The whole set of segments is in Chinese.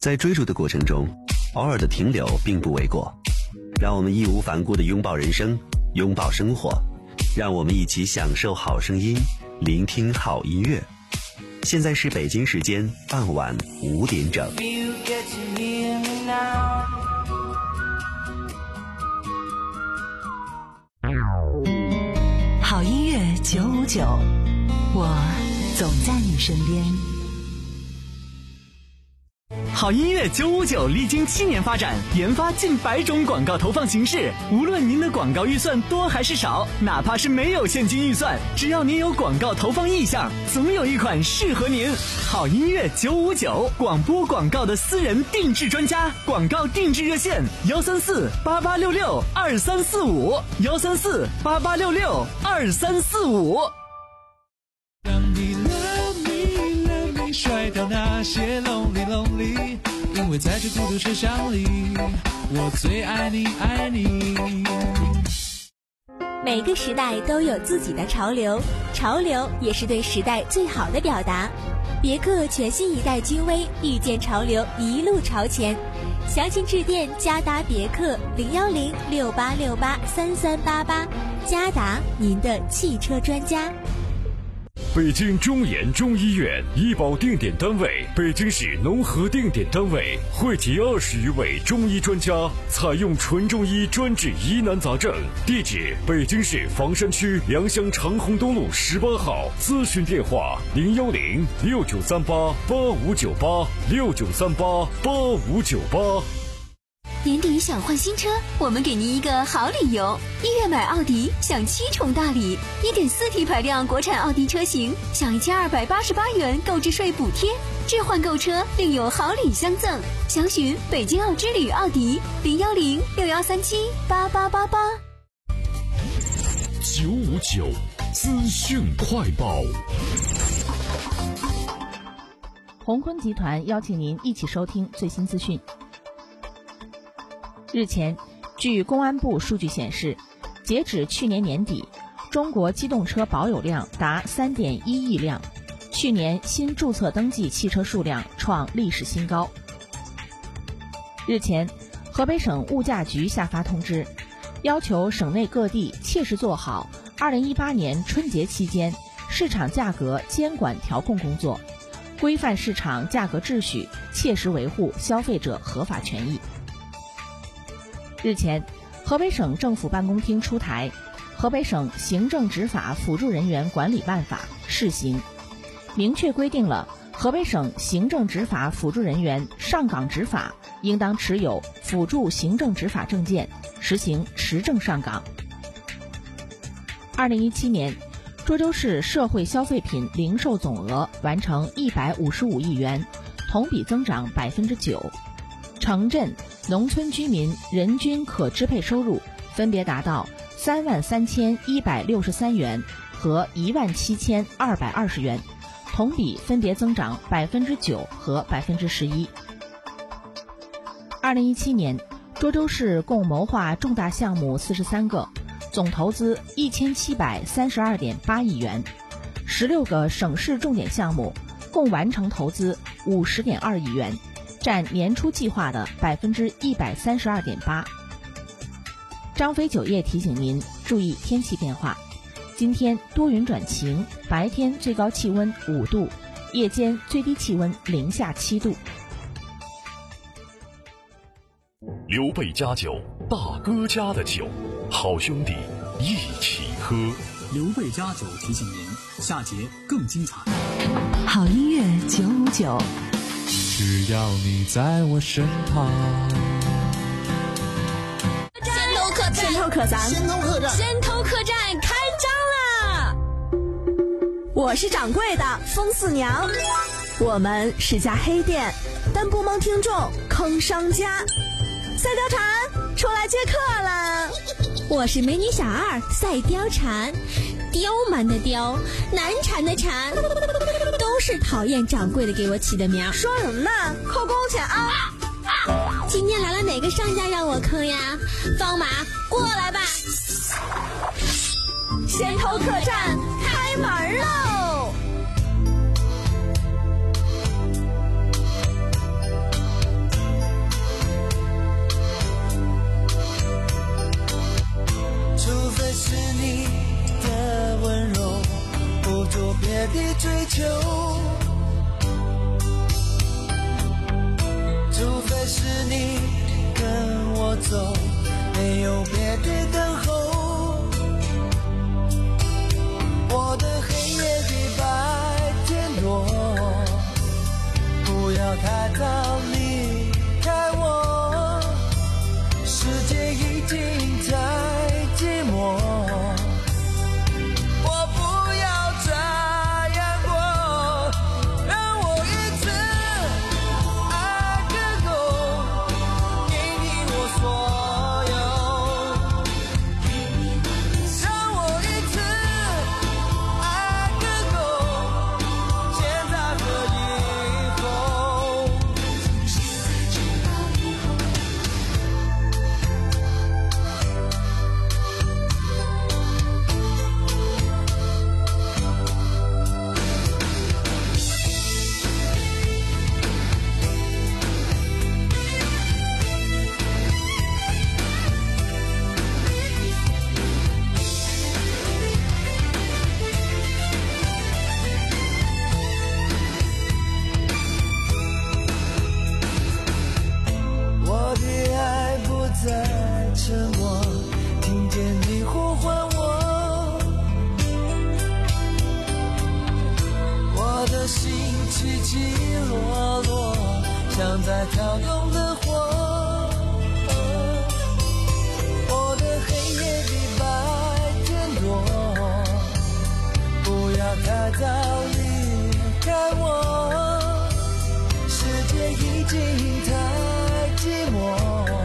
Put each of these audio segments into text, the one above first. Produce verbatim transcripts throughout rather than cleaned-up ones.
在追逐的过程中，偶尔的停留并不为过。让我们义无反顾地拥抱人生，拥抱生活，让我们一起享受好声音，聆听好音乐。现在是北京时间傍晚五点整。 好音乐九五九，我总在你身边。 好音乐九五九历经七年发展，研发近百种广告投放形式。无论您的广告预算多还是少，哪怕是没有现金预算，只要您有广告投放意向，总有一款适合您。好音乐九五九，广播广告的私人定制专家，广告定制热线：幺三四八八六六二三四五，幺三四八八六六二三四五。 让你 love me love me 甩掉那些 lonely lonely， 因为在这孤独车厢里，我最爱你爱你。 每个时代都有自己的潮流，潮流也是对时代最好的表达。别克全新一代君威，遇见潮流，一路朝前。详情致电嘉达别克零幺零六八六八三三八八，嘉达，您的汽车专家。 北京中研中医院医保定点单位，北京市农合定点单位，汇集二十余位中医专家，采用纯中医专治疑难杂症。地址：北京市房山区良乡长虹东路十八号。咨询电话：零幺零六九三八八五九八六九三八八五九八。 年底想换新车，我们给您一个好理由。一月买奥迪享七重大礼， 一点四 T 排量国产奥迪车型享一千二百八十八元购置税补贴，置换购车另有好礼相赠。详询北京奥之旅奥迪零幺零六幺三七八八八八。 九五九资讯快报。 宏坤集团邀请您一起收听最新资讯。日前，据公安部数据显示，截止去年年底，中国机动车保有量达 三点一亿辆，去年新注册登记汽车数量创历史新高。日前，河北省物价局下发通知，要求省内各地切实做好二零一八年春节期间市场价格监管调控工作，规范市场价格秩序，切实维护消费者合法权益。日前，河北省政府办公厅出台《河北省行政执法辅助人员管理办法》试行，明确规定了河北省行政执法辅助人员上岗执法应当持有辅助行政执法证件，实行持证上岗。二零一七年，涿州市社会消费品零售总额完成一百五十五亿元，同比增长百分之九。城镇、农村居民人均可支配收入分别达到三万三千一百六十三元和一万七千二百二十元，同比分别增长百分之九和百分之十一。二零一七年，涿州市共谋划重大项目四十三个，总投资一千七百三十二点八亿元，十六个省市重点项目共完成投资五十点二亿元。占年初计划的百分之一百三十二点八。张飞酒业提醒您注意天气变化，今天多云转晴，白天最高气温五度，夜间最低气温零下七度。 刘备家酒，大哥家的酒，好兄弟一起喝。 刘备家酒提醒您，下节更精彩。 好音乐九五九。 只要你在我身旁。 先头客栈，先头客栈， 先头客栈， 先头客栈开张啦！我是掌柜的风四娘，我们是家黑店，但不蒙听众坑商家。赛貂蝉出来接客了，我是美女小二赛貂蝉，刁蛮的刁，难缠的缠，都是讨厌掌柜的给我起的名。说什么呢？扣工钱啊！今天来了哪个商家让我坑呀？放马过来吧！先头客栈开门喽！ 有别的追求，除非是你跟我走，没有别的等候。我的黑夜比白天多，不要太早离开我，世界已经太寂寞。像在跳动的火，我的黑夜比白天多，不要太早离开我，世界已经太寂寞。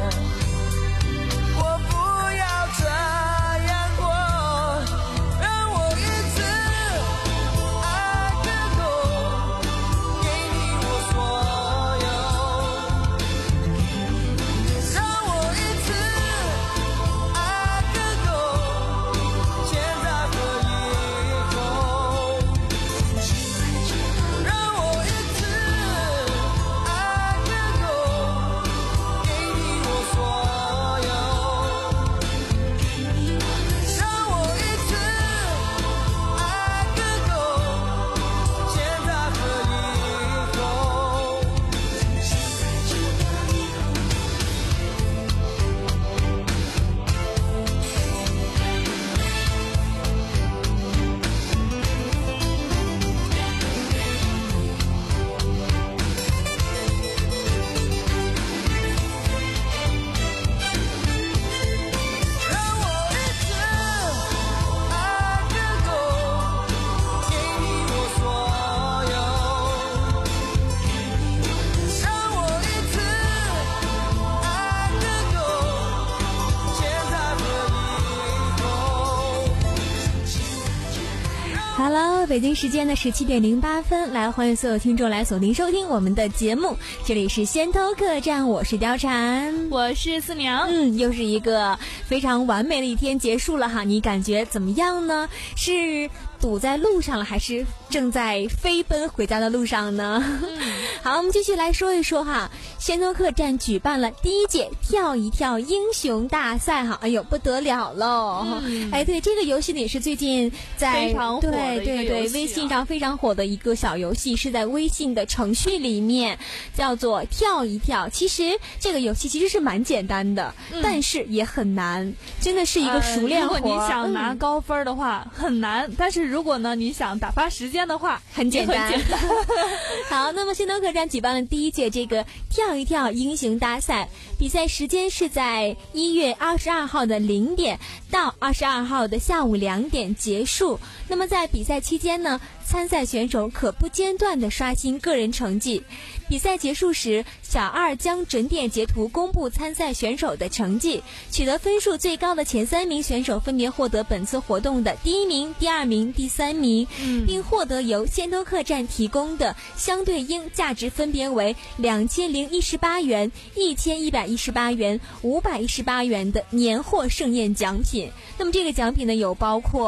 Hello， 北京时间的十七点零八分，来欢迎所有听众来锁定收听我们的节目，这里是先头客栈，我是貂蝉， 我是思娘。 嗯，又是一个非常完美的一天结束了哈，你感觉怎么样呢？是堵在路上了，还是正在飞奔回家的路上呢？嗯、好，我们继续来说一说哈，先头客栈举办了第一届跳一跳英雄大赛哈，哎呦不得了喽！嗯、哎，对，这个游戏呢也是最近在非常火的对对对、啊、微信上非常火的一个小游戏，是在微信的程序里面叫做跳一跳。其实这个游戏其实是蛮简单的，嗯、但是也很难，真的是一个熟练活。 呃、如果你想拿高分的话、嗯、很难，但是如果呢你想打发时间的话很简单。 很简单好，那么先头客栈举办了第一届这个跳一跳英雄大赛，比赛时间是在一月二十二号的零点到二十二号的下午两点结束。那么在比赛期间呢，参赛选手可不间断地刷新个人成绩。比赛结束时，小二将准点截图公布参赛选手的成绩，取得分数最高的前三名选手分别获得本次活动的第一名、第二名、第三名，嗯、并获得由先头客栈提供的相对应价值分别为两千零一十八元、一千一百一十八元、五百一十八元的年货盛宴奖品。那么这个奖品呢，有包括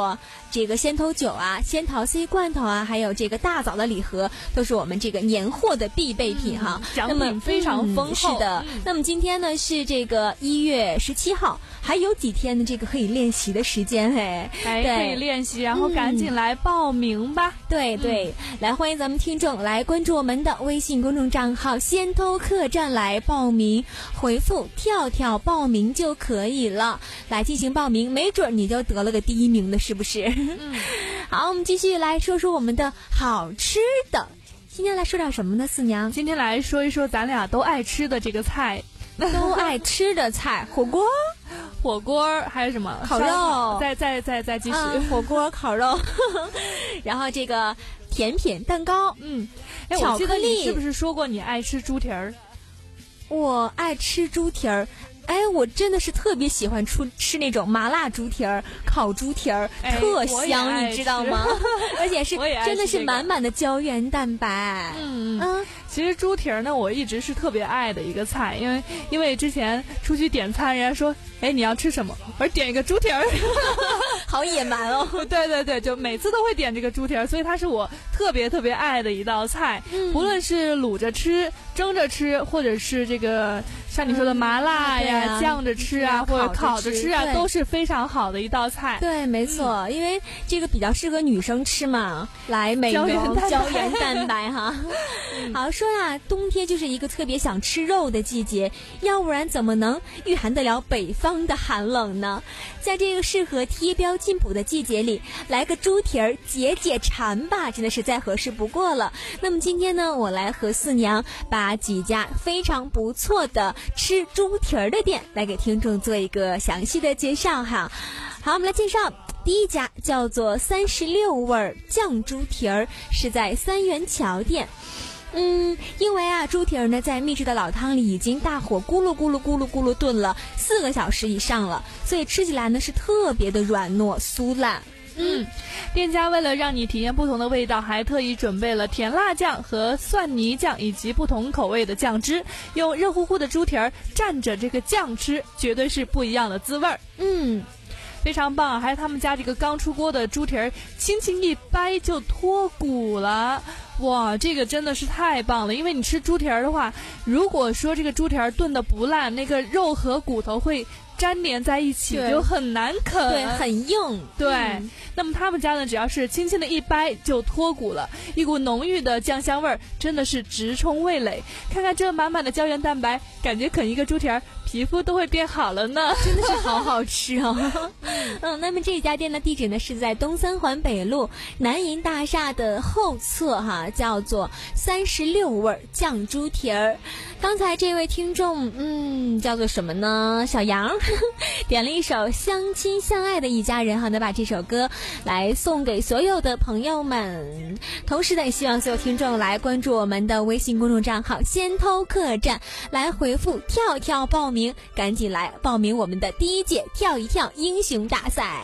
这个仙头酒啊、仙桃 C 罐头啊，还有这个大枣的礼盒，都是我们这个年货的必备品哈。 奖品非常丰厚。 嗯、是的、嗯。那么今天呢是这个一月十七号，还有几天的这个可以练习的时间嘿。 哎，可以练习，然后赶紧来报名吧。 嗯、对对、嗯，来欢迎咱们听众来关注我们的微信公众账号“仙偷客栈”来报名，回复“跳跳”报名就可以了，来进行报名，没准你就得了个第一名的，是不是？嗯，好，我们继续来说说我们的好吃的。今天来说点什么呢，四娘？ 今天来说一说咱俩都爱吃的这个菜， 都爱吃的菜，火锅。 火锅还有什么？ 烤肉。 再再再再继续、 嗯，火锅、烤肉，然后这个甜品、蛋糕， 嗯， 哎，巧克力。 你是不是说过你爱吃猪蹄儿？ 我爱吃猪蹄儿。哎，我真的是特别喜欢吃吃那种麻辣猪蹄儿、烤猪蹄儿， 哎、 特香，你知道吗？而且是真的是满满的胶原蛋白。 嗯嗯。其实猪蹄儿呢，我一直是特别爱的一个菜，因为因为之前出去点餐，人家说，哎，你要吃什么？我说点一个猪蹄儿， 好野蛮哦。 对对对，就每次都会点这个猪蹄儿，所以它是我特别特别爱的一道菜。嗯、无论是卤着吃、蒸着吃，或者是这个像你说的麻辣呀、嗯啊、酱着吃啊，或者烤着吃啊，都是非常好的一道菜。 对，没错，嗯、因为这个比较适合女生吃嘛，来美容胶原蛋白哈。好。说啊，冬天就是一个特别想吃肉的季节，要不然怎么能御寒得了北方的寒冷呢？在这个适合贴标进补的季节里，来个猪蹄儿解解馋吧，真的是再合适不过了。那么今天呢，我来和四娘把几家非常不错的吃猪蹄儿的店来给听众做一个详细的介绍哈。好，我们来介绍。第一家叫做三十六味酱猪蹄儿，是在三元桥店。嗯，因为啊，猪蹄儿呢在秘制的老汤里已经大火咕噜咕噜咕噜咕噜炖了四个小时以上了，所以吃起来呢是特别的软糯酥烂。 嗯，店家为了让你体验不同的味道，还特意准备了甜辣酱和蒜泥酱以及不同口味的酱汁，用热乎乎的猪蹄儿蘸着这个酱吃，绝对是不一样的滋味儿。 嗯。 非常棒，还有他们家这个刚出锅的猪蹄儿，轻轻一掰就脱骨了，哇，这个真的是太棒了！因为你吃猪蹄儿的话，如果说这个猪蹄儿炖的不烂，那个肉和骨头会粘连在一起，就很难啃， 对，很硬。 对、嗯，那么他们家呢，只要是轻轻的一掰就脱骨了，一股浓郁的酱香味儿，真的是直冲味蕾。看看这满满的胶原蛋白，感觉啃一个猪蹄儿，皮肤都会变好了呢， 真的是好好吃哦。嗯，那么这家店的地址呢是在东三环北路南银大厦的后侧哈，叫做三十六味酱猪蹄儿。刚才这位听众，嗯，叫做什么呢？小杨点了一首《相亲相爱的一家人》哈，能把这首歌来送给所有的朋友们。同时呢，也希望所有听众来关注我们的微信公众账号“仙偷客栈”，来回复“跳跳”报名，赶紧来报名我们的第一届跳一跳英雄大赛。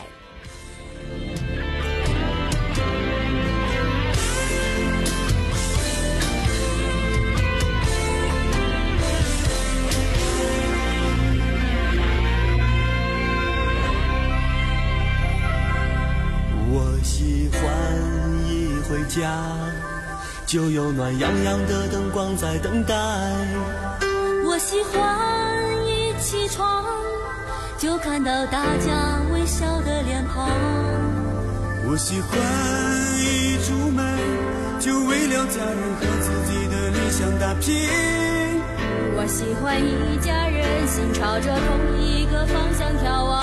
我喜欢一回家就有暖洋洋的灯光在等待， 我喜欢一起床就看到大家微笑的脸庞， 我喜欢一出门就为了家人和自己的理想打拼， 我喜欢一家人心朝着同一个方向眺望，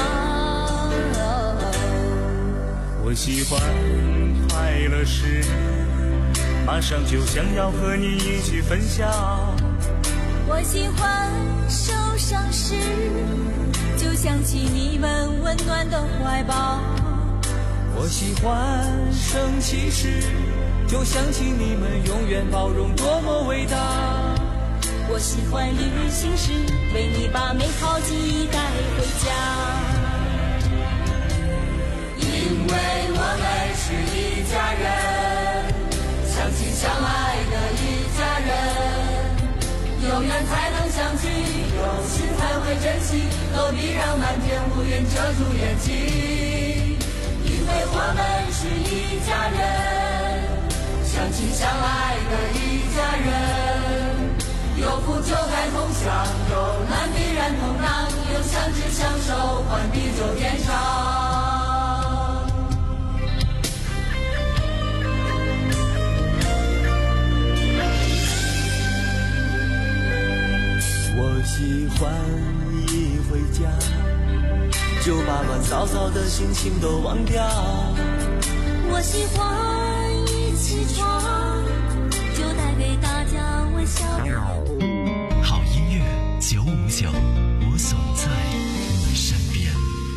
我喜欢快乐时马上就想要和你一起分享， 我喜欢受伤时就想起你们温暖的怀抱， 我喜欢生气时就想起你们永远包容多么伟大， 我喜欢旅行时为你把美好记忆带回家， 因为我们是一家人，相亲相爱的一家人，有缘才能相聚，有心才会珍惜，何必让满天乌云遮住眼睛，因为为我们是一家人，相亲相爱的一家人。有苦就该同享，有难必然同当，有相知相守，换地久天长。 我喜欢一回家就把乱糟糟的心情都忘掉。 我喜欢一起床就带给大家微笑。 好音乐九五九，我总在你身边。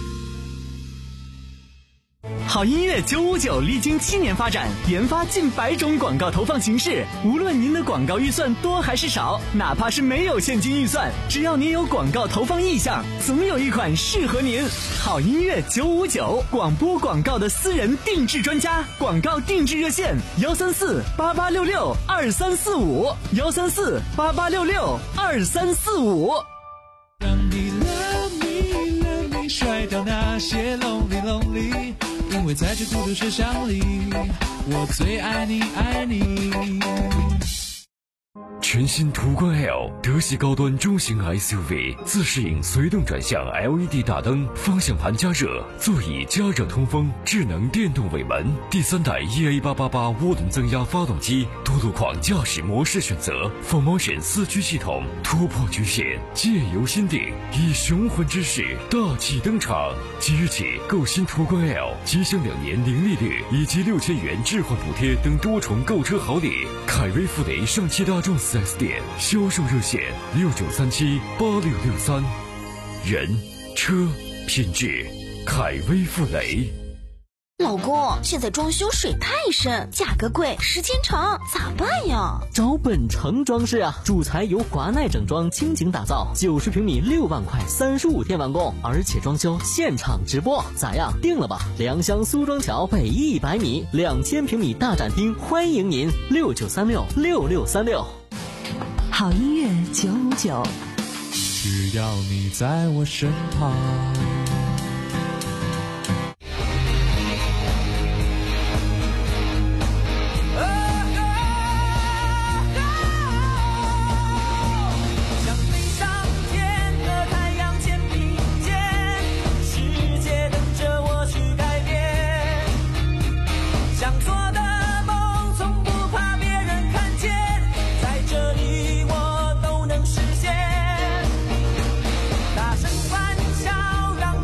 好音乐九五九历经七年发展，研发近百种广告投放形式。无论您的广告预算多还是少，哪怕是没有现金预算，只要您有广告投放意向，总有一款适合您。好音乐九五九，广播广告的私人定制专家，广告定制热线：幺三四八八六六二三四五，幺三四八八六六二三四五。 让你 love me love me 甩掉那些 lonely lonely， 因为在这孤独车厢里，我最爱你爱你。 全新途观 L 德系高端中型 S U V， 自适应随动转向 L E D 大灯，方向盘加热，座椅加热通风，智能电动尾门，第三代 E A 八八八 涡轮增压发动机，多路况驾驶模式选择 ，Full Motion 四驱系统，突破局限，借由心定，以雄浑之势大气登场。即日起购新途观 L， 即享两年零利率以及六千元置换补贴等多重购车好礼。凯威富雷上汽大众四 S 店销售热线六九三七八六六三，人车品质，凯威富雷。 老公，现在装修水太深，价格贵，时间长，咋办呀？ 找本城装饰啊，主材由华奈整装倾情打造，九十平米六万块，三十五天完工，而且装修现场直播，咋样？定了吧？良乡苏庄桥北一百米，两千平米大展厅，欢迎您，六九三六六六三六。 好音乐九五九， 只要你在我身旁。 大声欢笑，让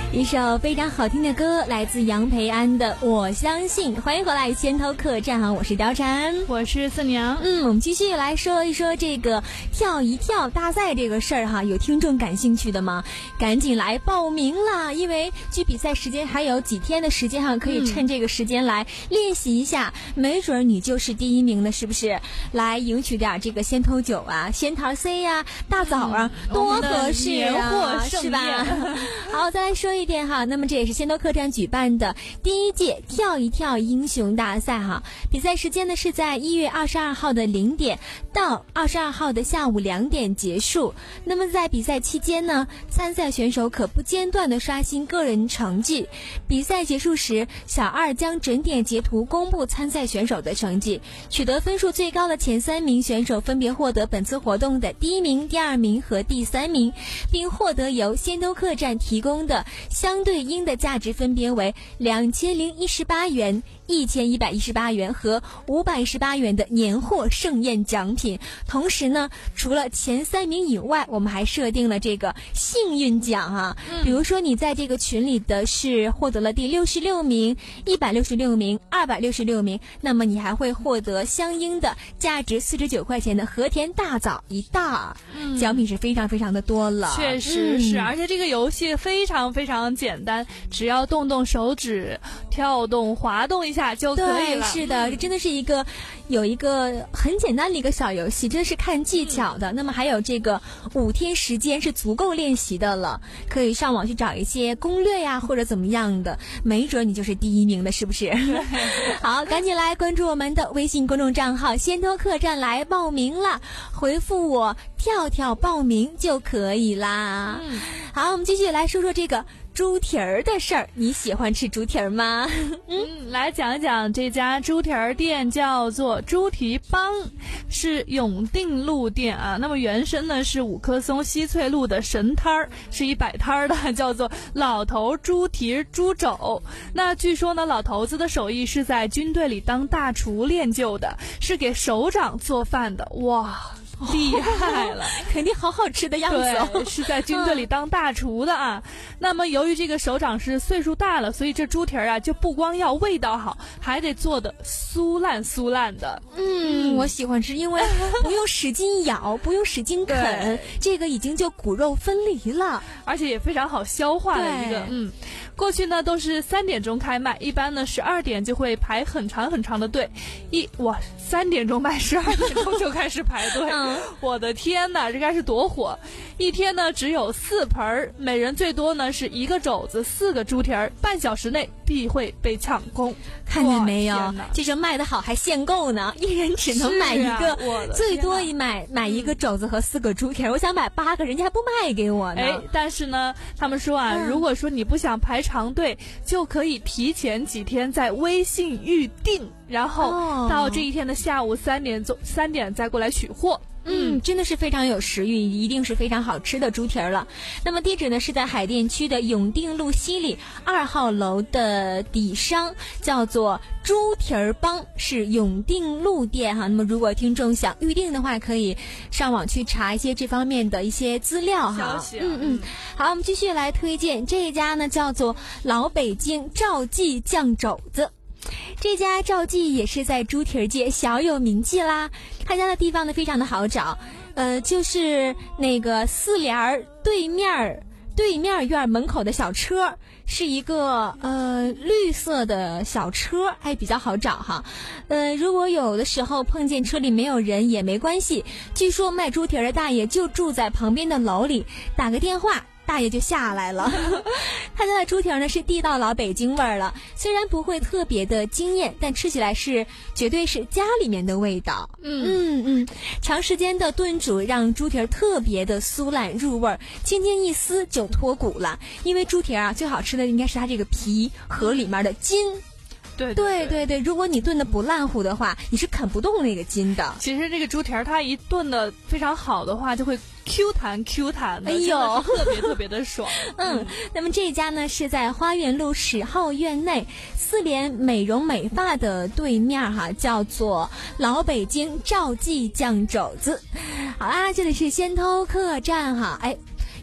一首非常好听的歌，来自杨培安的《我相信》。欢迎回来先头客栈哈，我是貂蝉， 我是四娘。 嗯，我们继续来说一说这个跳一跳大赛这个事儿哈。有听众感兴趣的吗？赶紧来报名啦！因为距比赛时间还有几天的时间哈，可以趁这个时间来练习一下，嗯、没准你就是第一名了，是不是？来赢取点这个仙头酒啊、仙桃 C 呀、啊、大枣啊，嗯、多合适啊，是吧？好，再来说一点哈，那么这也是仙头客栈举办的第一届跳一跳英雄大赛哈。比赛时间呢是在一月二十二号的零点到二十二号的下午两点结束。那么在比赛期间呢，参赛选手可不间断的刷新个人成绩。比赛结束时，小二将整点截图公布参赛选手的成绩，取得分数最高的前三名选手分别获得本次活动的第一名、第二名和第三名，并获得由仙头客栈提供的相对应的价值分别为两千零一十八元、一千一百一十八元和五百一十八元的年货盛宴奖品。同时呢，除了前三名以外，我们还设定了这个幸运奖啊，嗯、比如说你在这个群里的是获得了第六十六名、一百六十六名、二百六十六名，那么你还会获得相应的价值四十九块钱的和田大枣一袋，嗯、奖品是非常非常的多了。 确实是，嗯、而且这个游戏非常非常简单，只要动动手指，跳动、滑动一下就可以了。 对，是的，这真的是一个有一个很简单的一个小游戏，真的是看技巧的。嗯、那么还有这个五天时间是足够练习的了，可以上网去找一些攻略呀，或者怎么样的，没准你就是第一名的，是不是？好，赶紧来关注我们的微信公众账号仙头客栈来报名啦，回复我跳跳报名就可以啦。嗯、好，我们继续来说说这个猪蹄儿的事儿。你喜欢吃猪蹄儿吗？ 嗯，来讲一讲这家猪蹄儿店，叫做猪蹄帮，是永定路店啊。那么原身呢是五棵松西翠路的神摊儿，是一摆摊儿的，叫做老头猪蹄猪肘。那据说呢，老头子的手艺是在军队里当大厨练就的，是给首长做饭的。哇，厉害了， 肯定好好吃的样子哦。 对，是在军队里当大厨的啊。嗯、那么由于这个首长是岁数大了，所以这猪蹄儿啊就不光要味道好，还得做的酥烂酥烂的。 嗯，嗯我喜欢吃，因为不用使劲咬，不用使劲啃，这个已经就骨肉分离了， 而且也非常好消化的一个。嗯，过去呢都是三点钟开卖，一般呢十二点就会排很长很长的队。一哇，三点钟卖，十二点钟就开始排队。嗯我的天哪，这该是多火！一天呢只有四盆，每人最多呢是一个肘子，四个猪蹄儿，半小时内必会被抢空。 看见没有？这是卖得好还限购呢，一人只能买一个，啊、最多一买买一个肘子和四个猪蹄儿。我想买八个，人家还不卖给我呢。 哎，但是呢，他们说啊，嗯、如果说你不想排长队，就可以提前几天在微信预定，然后到这一天的下午三点钟三点再过来取货。 嗯，真的是非常有食欲，一定是非常好吃的猪蹄儿了。那么地址呢是在海淀区的永定路西里二号楼的底商，叫做猪蹄儿帮，是永定路店哈。那么如果听众想预定的话，可以上网去查一些这方面的一些资料哈。 消息啊、 嗯嗯，好，我们继续来推荐这一家呢，叫做老北京赵记酱肘子。这家赵记也是在猪蹄儿界小有名气啦。他家的地方呢非常的好找，呃，就是那个四联对面对面院门口的小车，是一个呃绿色的小车，还比较好找哈。呃，如果有的时候碰见车里没有人也没关系，据说卖猪蹄儿的大爷就住在旁边的楼里，打个电话大爷就下来了。他家的猪蹄儿呢是地道老北京味儿了，虽然不会特别的惊艳，但吃起来是绝对是家里面的味道。嗯嗯嗯，长时间的炖煮让猪蹄儿特别的酥烂入味儿，轻轻一撕就脱骨了。因为猪蹄儿啊最好吃的应该是它这个皮和里面的筋。 对对对对，如果你炖的不烂糊的话，你是啃不动那个筋的。 其实这个猪蹄儿它一炖的非常好的话，就会 Q 弹 Q 弹的， 哎呦， 特别特别的爽。 嗯，那么这家呢是在花园路十号院内四联美容美发的对面哈，叫做老北京赵记酱肘子。好啦，这里是仙偷客栈哈，哎。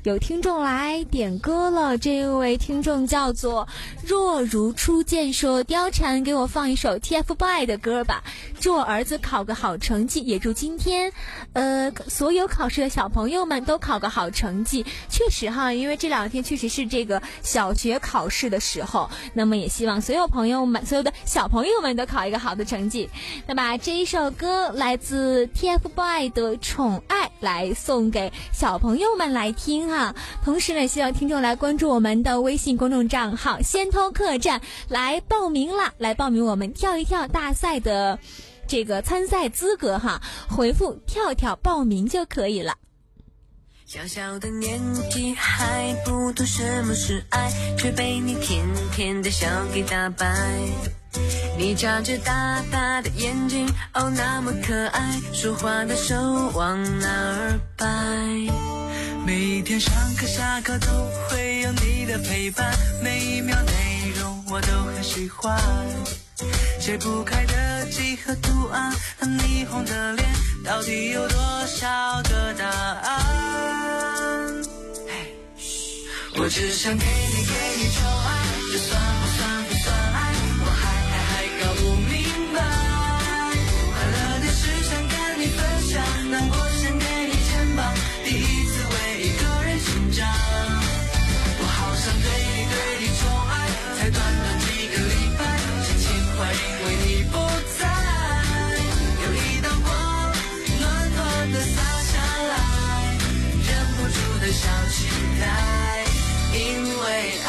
有听众来点歌了，这位听众叫做若如初见，说貂蝉给我放一首 T F B O Y 的歌吧，祝我儿子考个好成绩，也祝今天呃所有考试的小朋友们都考个好成绩。确实哈，因为这两天确实是这个小学考试的时候，那么也希望所有朋友们所有的小朋友们都考一个好的成绩。那么这一首歌来自 T F B O Y 的宠爱，来送给小朋友们来听哈。同时呢，希望听众来关注我们的微信公众账号先头客栈，来报名啦，来报名我们跳一跳大赛的这个参赛资格哈，回复跳跳报名就可以了。 小小的年纪还不懂什么是爱，却被你甜甜的笑给打败。你眨着大大的眼睛，哦那么可爱，说话的手往哪儿摆。每一天上课下课都会有你的陪伴，每一秒内容我都很喜欢。解不开的几何图案和霓虹的脸，到底有多少个答案？我只想给你给你宠爱，这算不算不算爱？我还还还搞不明白。快乐的事想跟你分享，难过想给你肩膀，第一次为一个人紧张。我好想对你对你宠爱，才短短几个礼拜，心情坏因为你不在。有一道光暖暖的洒下来，忍不住的小期待。因为爱，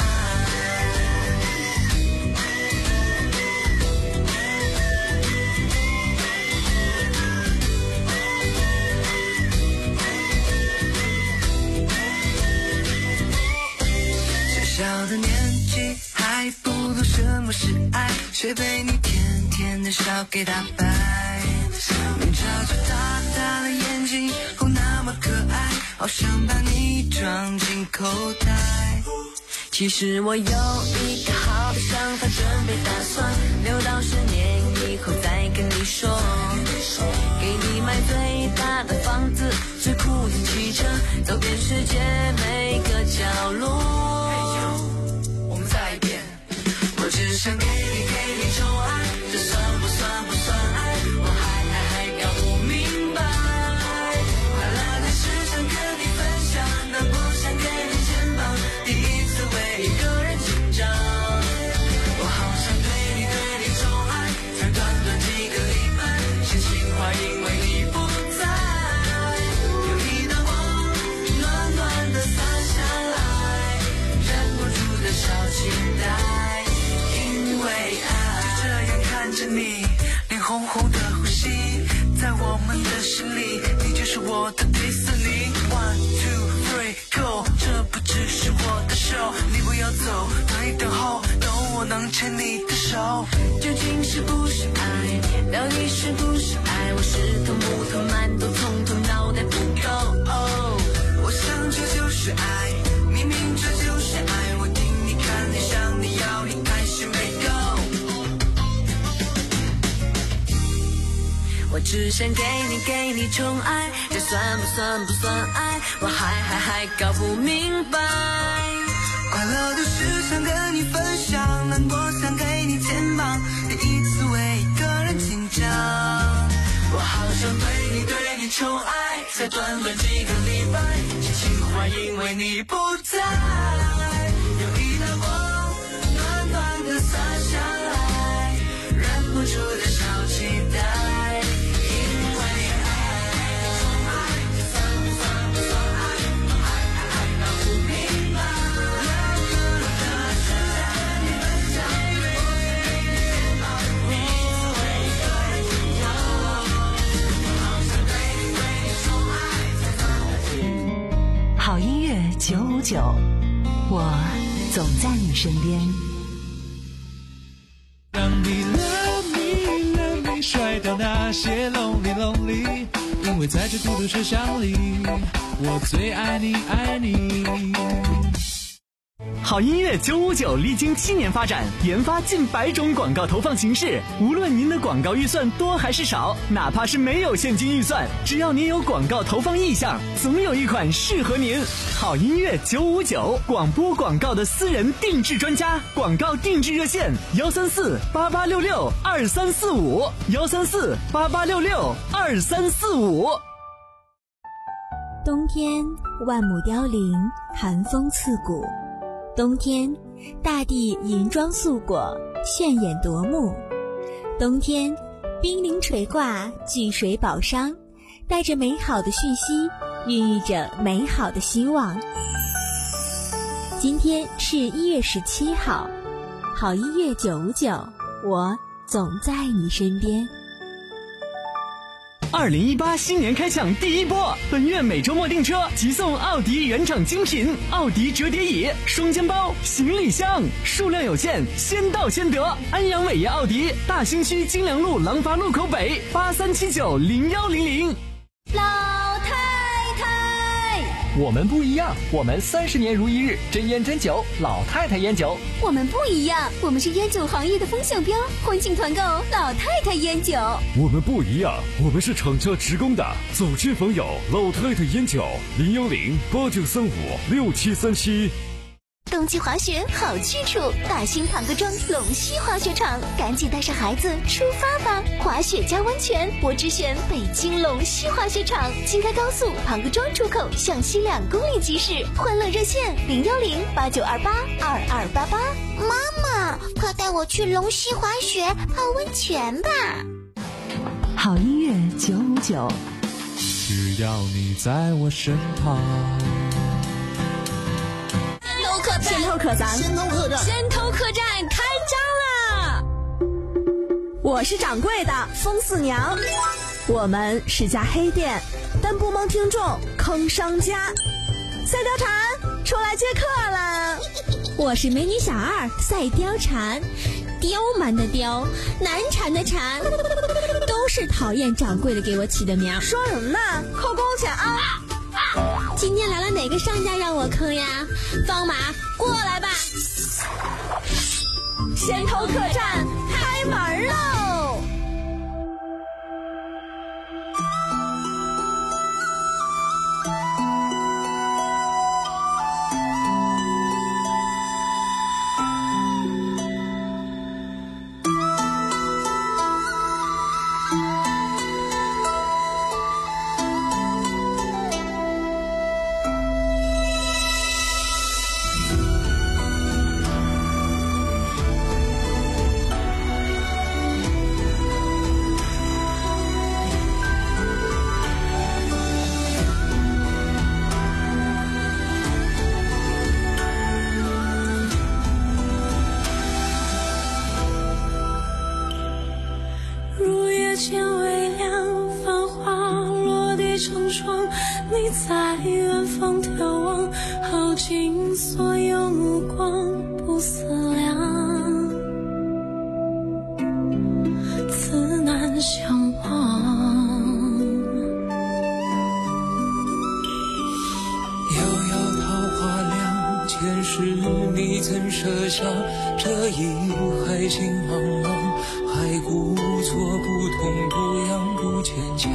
小小的年纪还不懂什么是爱，却被你甜甜的笑给打败。你眨着大大的眼睛，哦那么可爱，好想把你装进口袋。其实我有一个好的想法，准备打算六到十年以后再跟你说，给你买最大的房子，最酷的汽车，走遍世界每个角落。我们再一遍，我只想给你给你宠爱，这算不算不算爱？我还还还搞不明白。快乐的事想跟你分享，难过想给你肩膀，第一次为一个人紧张。我好想对你对你宠爱，才短短几个礼拜，先情话因为你不在。有一道光暖暖的洒下来，忍不住的小期待。因为爱，就这样看着你脸红红的呼吸，在我们的心里，你就是我的迪士尼。One two three go， 这不只是我的手，你不要走，等一等候，等我能牵你的手。究竟是不是爱？到底是不是爱？我是头木头馒头，从头脑袋不够。哦，我想这就是爱，明明这就是爱，我听你看你想你要你还是没够。我只想给你给你宠爱，这算不算不算爱？我还还还搞不明白。快乐的事想跟你分享，难过想给你肩膀，第一次为一个人紧张。我好想对你对你宠爱，才短短几个礼拜，心情坏因为你不在。有一道光暖暖的洒下来，忍不住的小期待。 好音乐九五九，我总在你身边。 让你 love me love me 甩掉那些 lonely lonely， 因为在这孤独车厢里，我最爱你爱你。 好音乐九五九历经七年发展，研发近百种广告投放形式。无论您的广告预算多还是少，哪怕是没有现金预算，只要您有广告投放意向，总有一款适合您。好音乐九五九，广播广告的私人定制专家，广告定制热线幺三四八八六六二三四五幺三四八八六六二三四五。 冬天万木凋零，寒风刺骨。冬天，大地银装素裹，炫眼夺目。冬天，冰凌垂挂，聚水宝商，带着美好的讯息，孕育着美好的希望。今天是一月十七号，好音乐九五九，我总在你身边。 二零一八新年开抢第一波，本月每周末订车即送奥迪原厂精品奥迪折叠椅、双肩包、行李箱，数量有限，先到先得。安阳伟业奥迪大兴区金良路廊坊路口北八三七九零幺零零。 老太太， 我们不一样，我们三十年如一日，真烟真酒，老太太烟酒。 我们不一样，我们是烟酒行业的风向标，欢庆团购老太太烟酒。 我们不一样，我们是厂家直供的，走亲访友，老太太烟酒，零幺零八九三五六七三七。 冬季滑雪好去处，大兴庞各庄龙溪滑雪场，赶紧带上孩子出发吧！滑雪加温泉，我只选北京龙溪滑雪场，京开高速庞各庄出口向西两公里即驶，欢乐热线零幺零八九二八二二八八。 妈妈，快带我去龙溪滑雪泡温泉吧！ 好音乐九五九， 只要你在我身旁。 先头客栈， 先头客栈， 先头客栈开张啦！我是掌柜的风四娘，我们是家黑店，但不蒙听众坑商家。赛貂蝉出来接客了， 我是美女小二赛貂蝉，刁蛮的刁，难缠的缠，都是讨厌掌柜的给我起的名。 说什么呢？扣工钱啊！ 今天来了哪个商家让我坑呀？放马过来吧！ 先头客栈开门喽！ 你在远方眺望，耗尽所有目光，不思量，此难相忘。 遥遥桃花凉，前世你曾设下这一海情茫茫，还故作不痛不痒不坚强。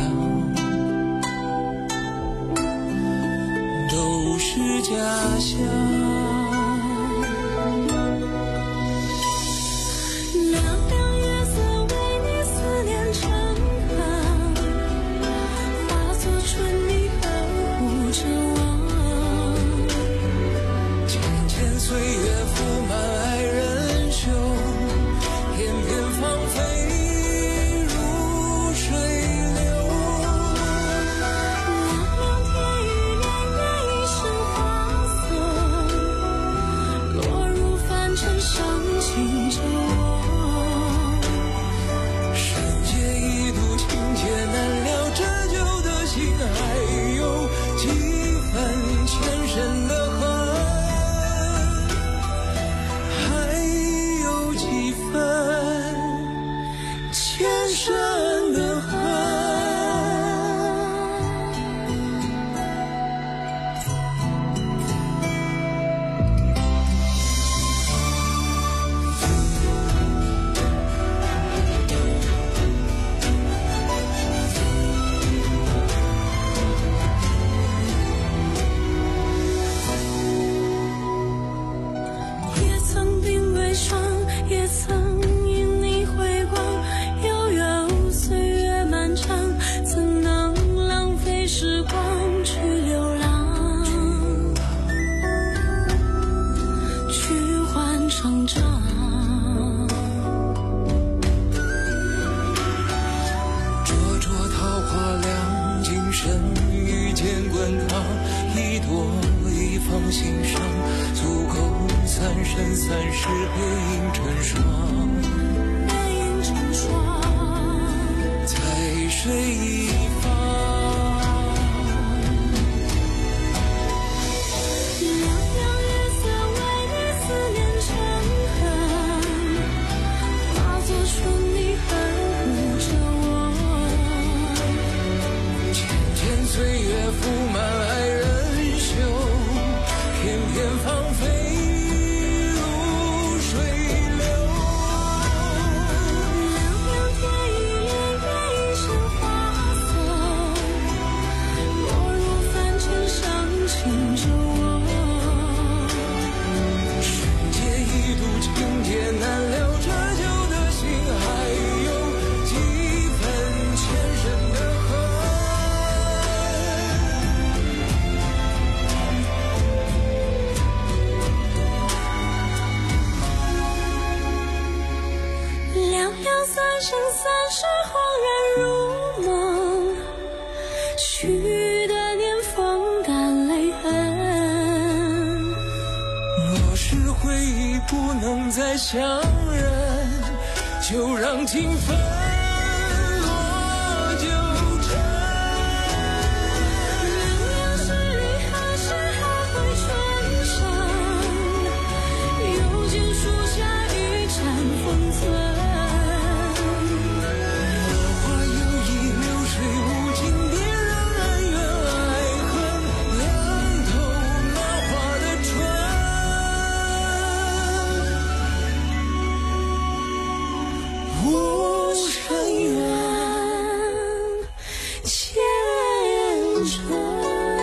都是假象， 亮亮月色为你思念成行，化作春泥呵护着我。 渐渐岁月覆满爱人袖，片片芳菲如水流。 伤情着我， 世界一度情劫难料，这旧的心还有几分前生的恨，还有几分前生的恨。 心上，足够三生三世背影成双， 背影成双， 在水一方。 凉凉月色为你思念成河，化作春泥呵护着我。 渐渐岁月覆满爱人袖，片片芳菲如水流。 凉凉天一帘月一身花色，落入凡尘伤情着我。 世界一度情劫难了，这旧的心还有几分前生的恨。 凉凉三生三世恍然如梦，去的年风干泪痕。 若是回忆不能再相认，就让情分落九尘。 凉凉十里何时还会春生？又见树下一盏风存。 花有意流水无情，别让恩怨爱恨凉透那花的唇。无声远， 前尘。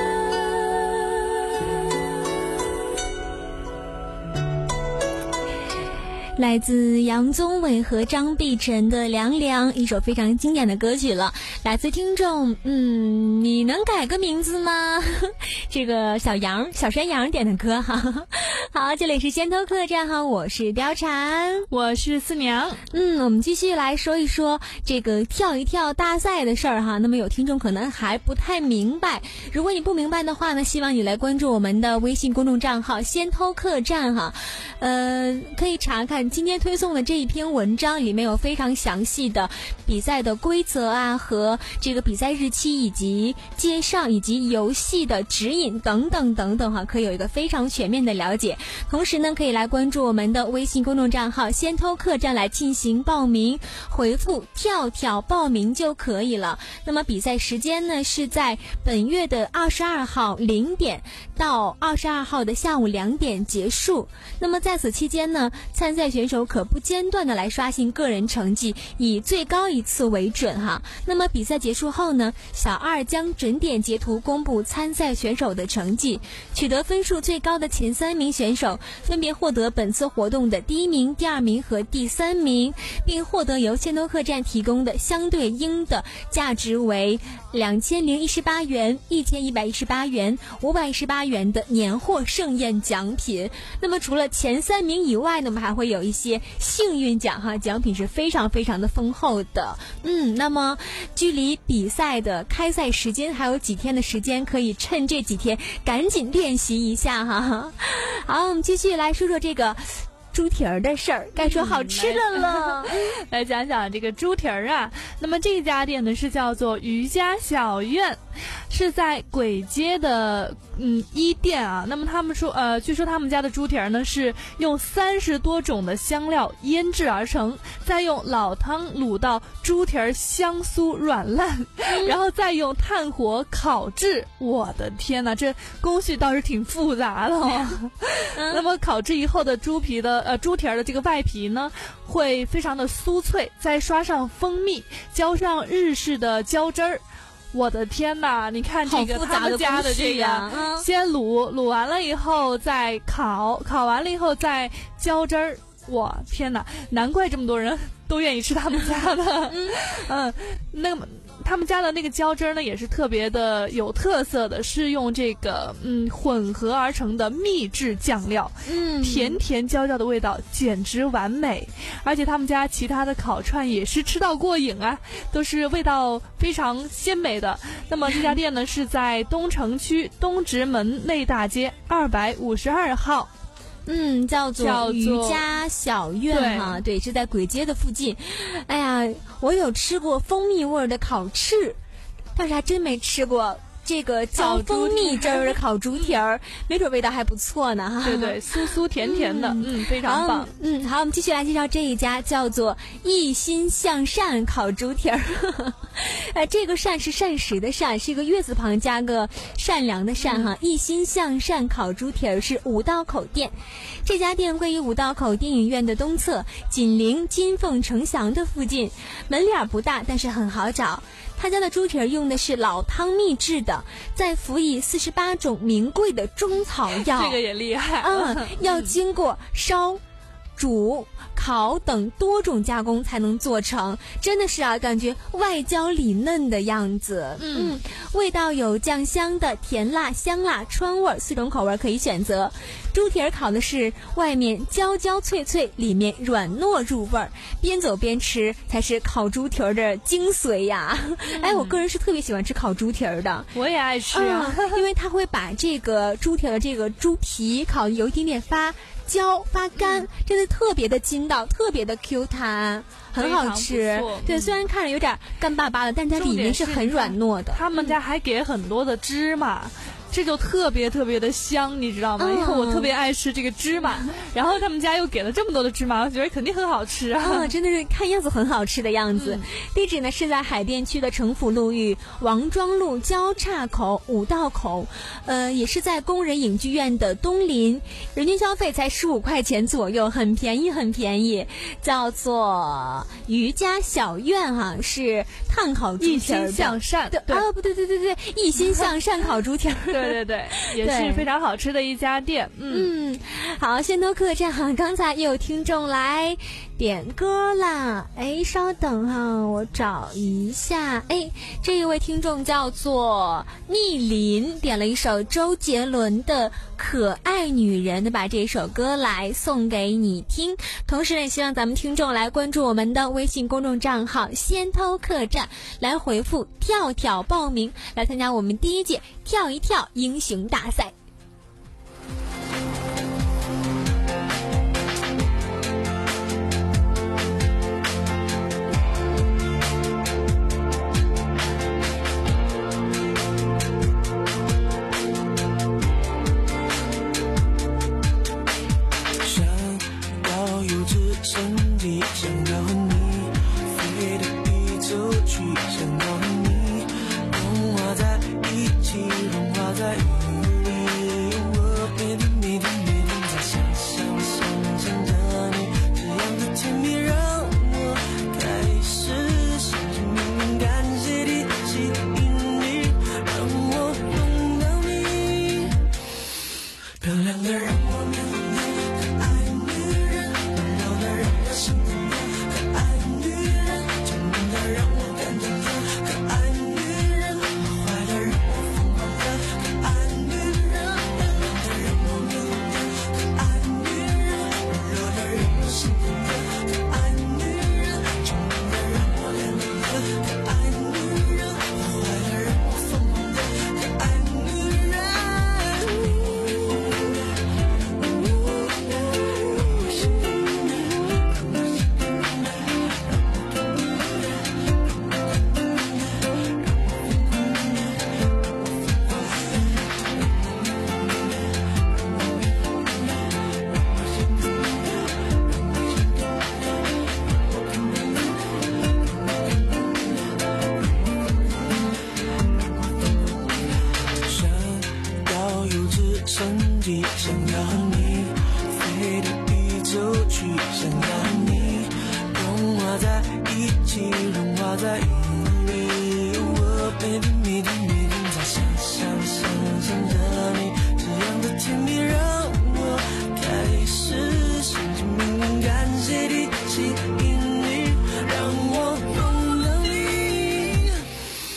来自杨宗纬和张碧晨的《凉凉》，一首非常经典的歌曲了。来自听众，嗯，你能改个名字吗？这个小杨小山羊点的歌哈。好，这里是先头客栈哈，我是貂蝉， 我是四娘。 嗯，我们继续来说一说这个跳一跳大赛的事儿哈。那么有听众可能还不太明白，如果你不明白的话呢，希望你来关注我们的微信公众账号先头客栈哈。呃，可以查看今天推送的这一篇文章，里面有非常详细的比赛的规则啊，和这个比赛日期以及介绍以及游戏的指引等等等等哈，可以有一个非常全面的了解。同时呢，可以来关注我们的微信公众账号先头客栈来进行报名，回复跳跳报名就可以了。那么比赛时间呢，是在本月的二十二号零点到二十二号的下午两点结束。那么在此期间呢，参赛选手可不间断的来刷新个人成绩，以最高一次为准哈。那么比赛结束后呢，小二将准点截图公布参赛选手的成绩，取得分数最高的前三名选手分别获得本次活动的第一名、第二名和第三名，并获得由先头客栈提供的相对应的价值为两千零一十八元、一千一百一十八元、五百一十八元的年货盛宴奖品。那么除了前三名以外呢，我们还会有一些幸运奖哈，奖品是非常非常的丰厚的。嗯，那么距离比赛的开赛时间还有几天的时间，可以趁这几天赶紧练习一下哈。好，我们继续来说说这个猪蹄儿的事儿，该说好吃的了。 嗯、来, 来讲讲这个猪蹄儿啊。那么这家店呢是叫做渔家小院，是在簋街的嗯一店啊。那么他们说，呃，据说他们家的猪蹄儿呢是用三十多种的香料腌制而成，再用老汤卤到猪蹄儿香酥软烂，嗯、然后再用炭火烤制。我的天哪，这工序倒是挺复杂的哦。嗯、那么烤制以后的猪皮的呃猪蹄儿的这个外皮呢，会非常的酥脆，再刷上蜂蜜，浇上日式的浇汁儿。我的天哪，你看这个他们家的这个，嗯、先卤卤完了以后再烤，烤完了以后再浇汁儿。我天哪，难怪这么多人都愿意吃他们家的。嗯嗯，那么他们家的那个浇汁呢，也是特别的有特色的，是用这个嗯混合而成的秘制酱料， 嗯， 甜甜焦焦的味道简直完美。而且他们家其他的烤串也是吃到过瘾啊，都是味道非常鲜美的。那么这家店呢是在东城区东直门内大街二百五十二号。 嗯，叫做渔家小院哈，对，是在簋街的附近。哎呀，我有吃过蜂蜜味的烤翅，但是还真没吃过这个浇蜂蜜汁儿的烤猪蹄儿，没准味道还不错呢哈。 对对，酥酥甜甜的，嗯，嗯非常棒。 嗯，好，我们继续来介绍这一家，叫做一心向善烤猪蹄儿。呃，这个善是膳食的善，是一个月字旁加个善良的善哈。嗯、一心向善烤猪蹄儿是五道口店，这家店位于五道口电影院的东侧，紧邻金凤城祥的附近，门脸不大，但是很好找。他家的猪蹄儿用的是老汤秘制的，再辅以四十八种名贵的中草药， 这个也厉害。 嗯，要经过烧、煮、烤等多种加工才能做成，真的是啊，感觉外焦里嫩的样子。嗯, 嗯味道有酱香的、甜辣、香辣、川味四种口味可以选择。猪蹄儿烤的是外面焦焦脆脆，里面软糯入味儿，边走边吃才是烤猪蹄儿的精髓呀。嗯、哎，我个人是特别喜欢吃烤猪蹄儿的， 我也爱吃啊， 嗯、因为它会把这个猪蹄儿的这个猪皮烤得有一点点发焦发干，嗯、真的特别的筋道，特别的 Q 弹，很好吃。对，虽然看着有点干巴巴的，但它里面是很软糯的。 他们家还给很多的芝麻。这就特别特别的香，你知道吗？ 嗯、 因为我特别爱吃这个芝麻，然后他们家又给了这么多的芝麻，我觉得肯定很好吃啊！ 啊真的是看样子很好吃的样子。嗯、地址呢是在海淀区的城府路与王庄路交叉口五道口，呃，也是在工人影剧院的东邻，人均消费才十五块钱左右，很便宜很便宜。叫做渔家小院哈、啊，是炭烤猪蹄儿， 一心向善。 对啊，不对对对对，一心向善烤猪蹄儿。 对对对，也是非常好吃的一家店。 嗯, 嗯好，仙都客栈哈，刚才又有听众来点歌啦。哎，稍等哈，我找一下。哎，这一位听众叫做逆林，点了一首周杰伦的《可爱女人》，的把这首歌来送给你听。同时也希望咱们听众来关注我们的微信公众账号仙偷客栈，来回复跳跳报名，来参加我们第一届跳一跳英雄大赛。 想要有直升机，想要和你飞到地球去，想要和你融化在一起，融化在雨里。我每天每天每天在想想想想着你，这样的甜蜜让我开始相信命运，感谢你吸引你，让我碰到你。漂亮的让我面对可爱女人，温柔的让我心疼的可爱女人，聪明的让我感动的可爱女人，坏的让我疯狂的可爱女人，漂亮的让我面对可爱女人，温柔的让我心疼的可爱女人，聪明的让我感动的可爱女人，坏的让我疯狂的可爱女人。想要有直升机，想要和你飞到地球去，想要和你融化在一起，融化在雨里。我每天每天每天在想想想想着你，这样的甜蜜让我开始相信命运，感谢你吸引你，让我碰到你。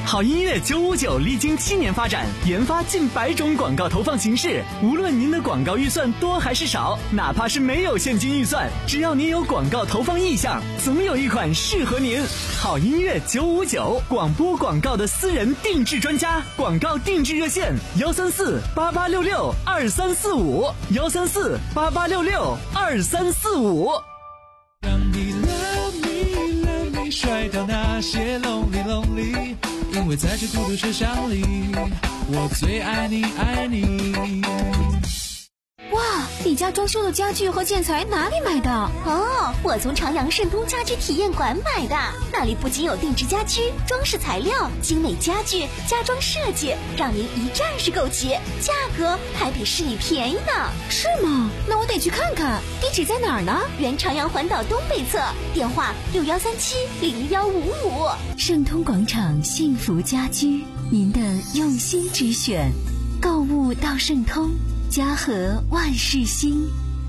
好音乐九五九历经七年发展，研发近百种广告投放形式。无论您的广告预算多还是少，哪怕是没有现金预算，只要您有广告投放意向，总有一款适合您。好音乐九五九，广播广告的私人定制专家，广告定制热线幺三四八八六六二三四五幺三四八八六六二三四五。 让你 love me love me 甩掉那些 lonely lonely， 因为在这孤独车厢里，我最爱你爱你。 哇，你家装修的家具和建材哪里买的？ 哦，我从朝阳盛通家居体验馆买的，那里不仅有定制家居、装饰材料、精美家具、家装设计，让您一站式购齐，价格还比市里便宜呢。 是吗？那我得去看看。地址在哪儿呢？ 原朝阳环岛东北侧，电话六幺三七零幺五五。 盛通广场幸福家居，您的用心之选，购物到盛通。家和万事兴。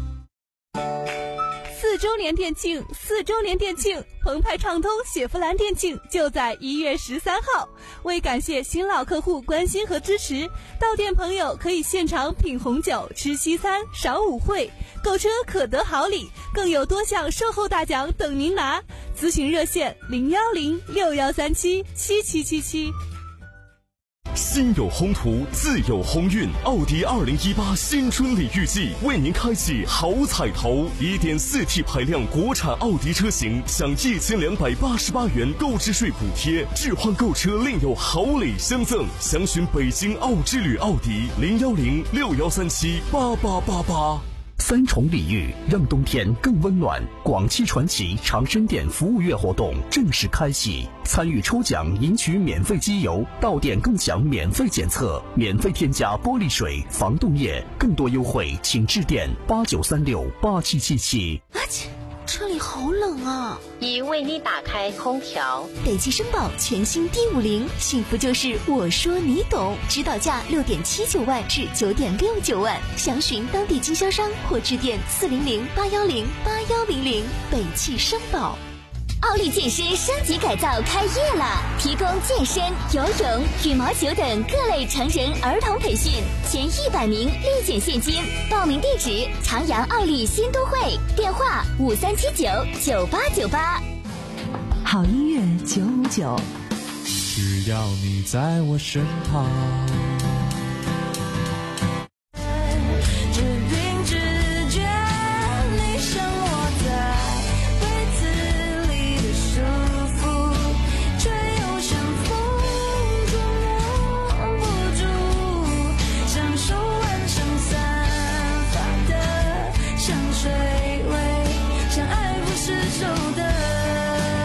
四周年店庆，四周年店庆，澎湃畅通雪佛兰店庆就在一月十三号。为感谢新老客户关心和支持，到店朋友可以现场品红酒、吃西餐、赏舞会，购车可得好礼，更有多项售后大奖等您拿。咨询热线零幺零六幺三七七七七七。 心有宏图，自有鸿运。奥迪二零一八新春礼遇季为您开启好彩头， 一点四 T 排量国产奥迪车型享一千两百八十八元购置税补贴，置换购车另有好礼相赠。详询北京奥之旅奥迪零幺零六幺三七八八八八。 三重礼遇，让冬天更温暖。广汽传祺长生店服务月活动正式开启，参与抽奖赢取免费机油，到店更享免费检测，免费添加玻璃水、防冻液，更多优惠请致电八九三六八七七七。 啊切，车里好冷啊！ 已为你打开空调。 北汽绅宝全新 D 五零，幸福就是我说你懂，指导价六点七九万至九点六九万，详询当地经销商或致电四零零八幺零八幺零零。北汽绅宝。 奥利健身升级改造开业了，提供健身、游泳、羽毛球等各类成人儿童培训，前一百名立减现金。报名地址：长阳奥利新都会，电话五三七九九八九八。 好音乐九五九， 只要你在我身旁。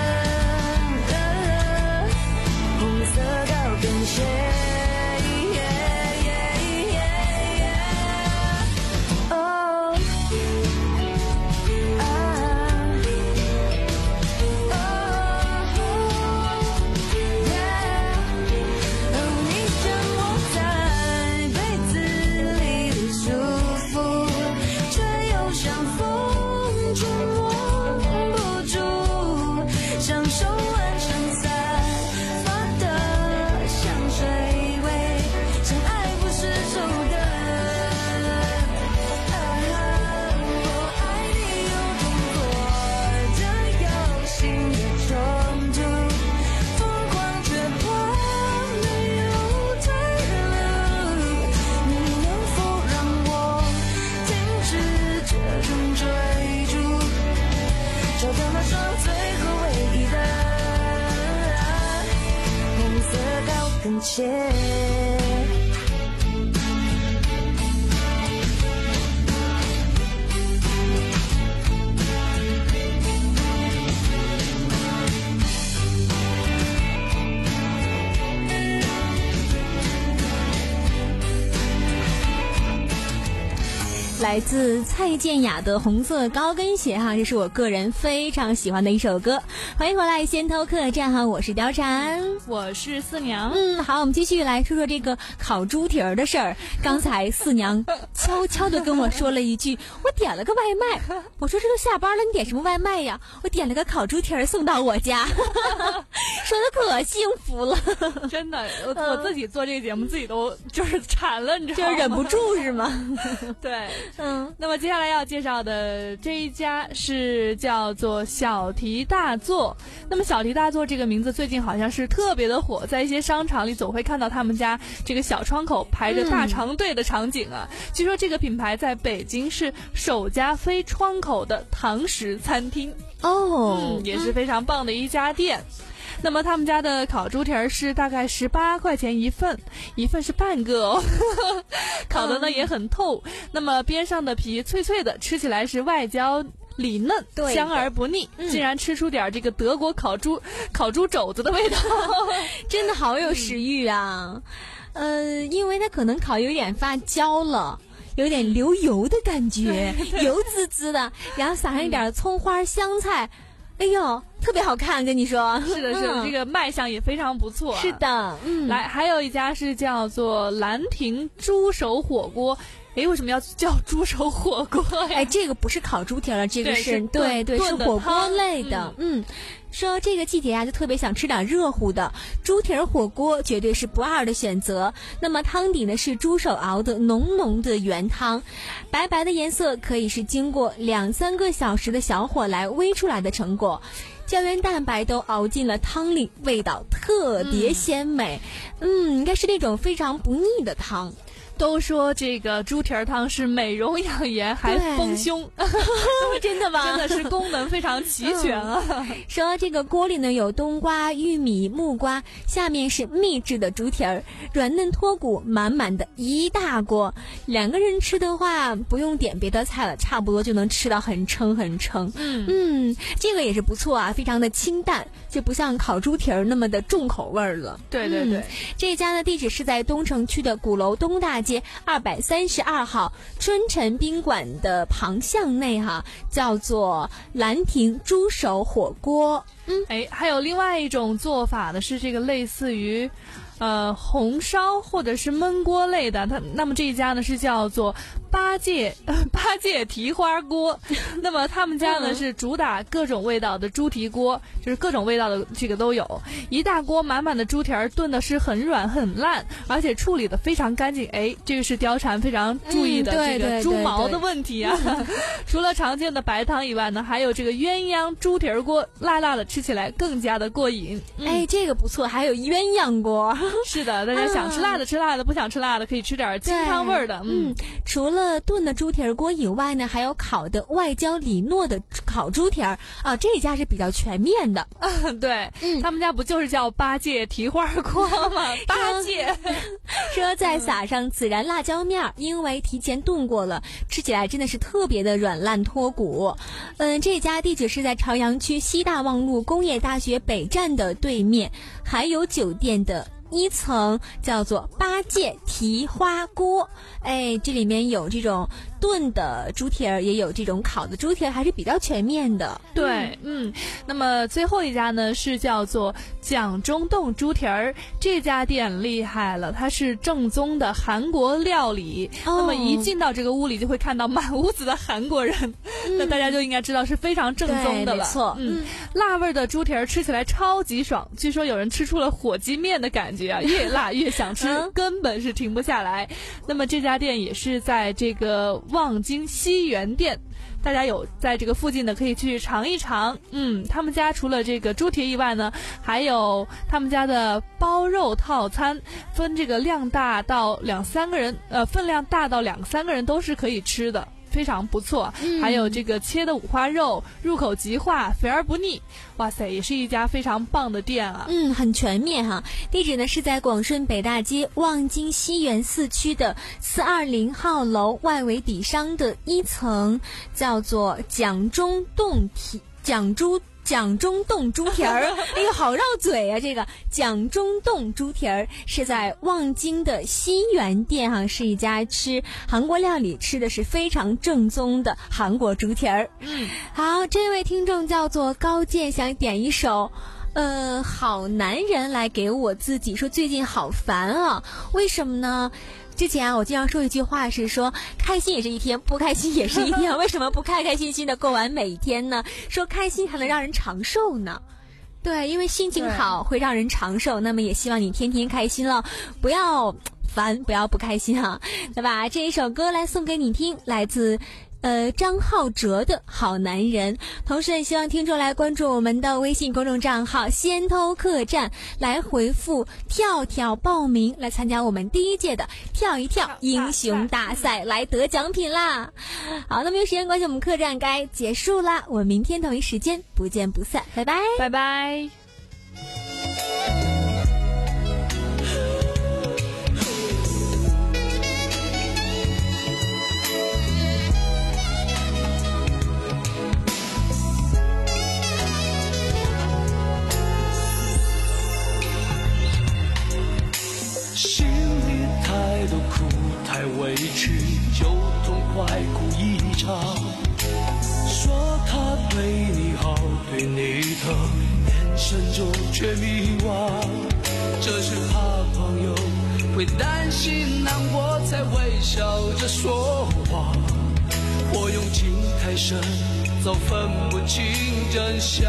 红色高跟鞋。 来自蔡健雅的红色高跟鞋哈，这是我个人非常喜欢的一首歌。欢迎回来先偷客栈哈，我是貂蝉， 我是四娘。 嗯，好，我们继续来说说这个烤猪蹄儿的事儿。刚才四娘悄悄地跟我说了一句，我点了个外卖。我说这都下班了，你点什么外卖呀？我点了个烤猪蹄儿送到我家，说的可幸福了。 真的，我、嗯、我自己做这个节目，自己都就是馋了，你知道吗？ 就忍不住是吗？ 对，嗯。那么接下来要介绍的这一家是叫做小题大做。那么小题大做这个名字最近好像是特别的火，在一些商场里总会看到他们家这个小窗口排着大长队的场景啊。嗯、据说这个品牌在北京是首家非窗口的堂食餐厅哦、 嗯，也是非常棒的一家店。那么他们家的烤猪蹄儿是大概十八块钱一份，一份是半个哦，烤的呢也很透。那么边上的皮脆脆的，吃起来是外焦里嫩，香而不腻， 嗯、 竟然吃出点这个德国烤猪烤猪肘子的味道， 真的好有食欲啊！嗯、呃，因为它可能烤有点发焦了。有点流油的感觉，油滋滋的，然后撒上一点葱花、香菜，哎呦，特别好看，跟你说。 是的，是的，嗯、这个卖相也非常不错、啊。 是的，嗯。 来，还有一家是叫做兰亭猪手火锅。哎，为什么要叫猪手火锅呀？ 哎，这个不是烤猪蹄了，这个是对对是火锅类的。嗯，嗯说这个季节啊，就特别想吃点热乎的，猪蹄儿火锅绝对是不二的选择。那么汤底呢是猪手熬的浓浓的原汤，白白的颜色可以是经过两三个小时的小火来煨出来的成果。胶原蛋白都熬进了汤里，味道特别鲜美。嗯，应该是那种非常不腻的汤。 都说这个猪蹄儿汤是美容养颜还丰胸， 真的吗？ 真的是功能非常齐全啊！ 嗯、说这个锅里呢有冬瓜、玉米、木瓜，下面是秘制的猪蹄儿，软嫩脱骨，满满的一大锅。两个人吃的话，不用点别的菜了，差不多就能吃到很撑很撑。 嗯嗯，这个也是不错啊，非常的清淡，就不像烤猪蹄儿那么的重口味了。 对对对， 嗯、这家的地址是在东城区的鼓楼东大街二百三十二号春晨宾馆的旁巷内哈，叫做兰亭猪手火锅。 嗯，哎，还有另外一种做法的是这个类似于呃红烧或者是焖锅类的，它那么这一家呢是叫做八戒八戒蹄花锅。那么他们家呢、嗯、是主打各种味道的猪蹄锅，就是各种味道的这个都有，一大锅满满的猪蹄儿炖的是很软很烂，而且处理的非常干净。哎，这个是貂蝉非常注意的、嗯、这个猪毛的问题啊。除了常见的白汤以外呢，还有这个鸳鸯猪蹄儿锅，辣辣的，吃起来更加的过瘾。 嗯、哎，这个不错，还有鸳鸯锅。 是的，大家想吃辣的吃辣的，不想吃辣的可以吃点清汤味儿的。 嗯，嗯除了炖的猪蹄儿锅以外呢，还有烤的外焦里糯的烤猪蹄儿啊，这家是比较全面的。 嗯、对、嗯，他们家不就是叫八戒蹄花锅吗？八戒说再撒上孜然辣椒面，因为提前炖过了，吃起来真的是特别的软烂脱骨。嗯，这家地址是在朝阳区西大望路工业大学北站的对面，还有酒店的一层，叫做八戒蹄花锅。哎，这里面有这种炖的猪蹄儿，也有这种烤的猪蹄儿，还是比较全面的。 对，嗯，那么最后一家呢是叫做蒋中洞猪蹄儿，这家店厉害了，它是正宗的韩国料理。哦、那么一进到这个屋里，就会看到满屋子的韩国人，嗯、那大家就应该知道是非常正宗的了。 没错， 嗯，嗯辣味的猪蹄儿吃起来超级爽，据说有人吃出了火鸡面的感觉啊，越辣越想吃，嗯、根本是停不下来。那么这家店也是在这个望京西园店，大家有在这个附近的可以去尝一尝。嗯，他们家除了这个猪蹄以外呢，还有他们家的包肉套餐，分这个量大到两三个人，呃，分量大到两三个人都是可以吃的。非常不错、嗯、还有这个切的五花肉，入口即化，肥而不腻。哇塞，也是一家非常棒的店啊。 嗯，很全面哈。地址呢是在广顺北大街望京西园四区的四二零号楼外围底商的一层，叫做蒋中洞蹄蒋猪蒋中冻猪蹄儿，哎呦，好绕嘴啊！这个蒋中冻猪蹄儿是在望京的新源店哈、啊，是一家吃韩国料理，吃的是非常正宗的韩国猪蹄儿。嗯，好，这位听众叫做高健，想点一首。呃，好男人来给我自己说，最近好烦啊，为什么呢？之前啊，我经常说一句话是说，开心也是一天，不开心也是一天，为什么不开开心心的过完每一天呢？说开心才能让人长寿呢。对，因为心情好会让人长寿，那么也希望你天天开心了，不要烦，不要不开心啊。那把这一首歌来送给你听，来自呃，张浩哲的好男人。同时也希望听众来关注我们的微信公众账号先偷客栈，来回复跳跳报名，来参加我们第一届的跳一跳英雄大赛，来得奖品啦。好，那么由于时间关系，我们客栈该结束啦，我们明天同一时间不见不散，拜拜拜拜。 心里太多苦，太委屈，就痛快哭一场。说他对你好，对你的眼神中却迷惘。这是怕朋友会担心难过，才微笑着说谎。我用情太深，早分不清真相。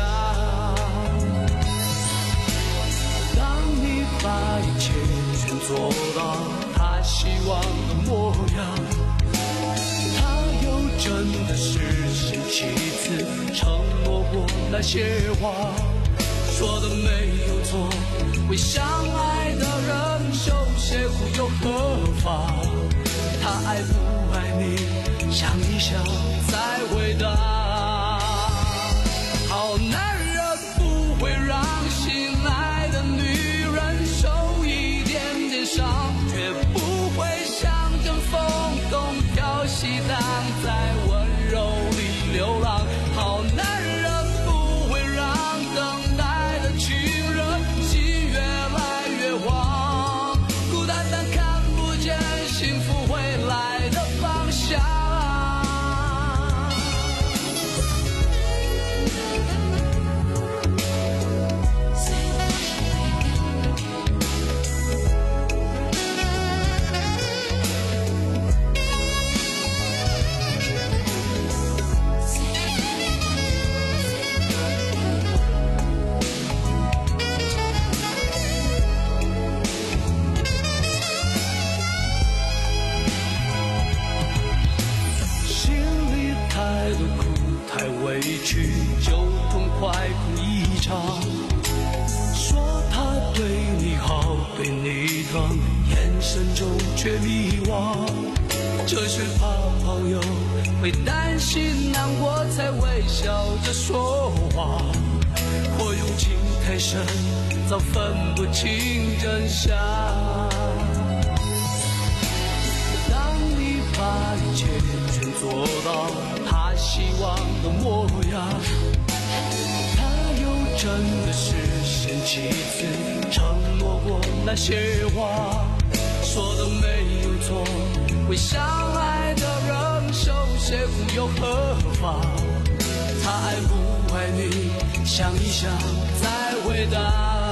当你把一切全做到他希望的模样，他又真的是星期次承诺过那些话，说的没有错，为相爱的人受些苦又何妨？他爱不爱你，想一想再回答。好男人不会让心爱的女人受一点点伤，却不会像阵风东飘西荡，在温柔里流浪。好男人不会让等待的情人心越来越慌，孤单单看不见幸福未来的方向。太多苦，太委屈，就痛快哭一场。说他对你好，对你的眼神中却迷惘。这是怕朋友会担心难过，才微笑着说谎。或用情太深，早分不清真相。当你把一切全做到他希望的模样，他又真的是星期次承诺过那些话，说的没有错，为相爱的人受些苦又何妨？他爱不爱你，想一想再回答。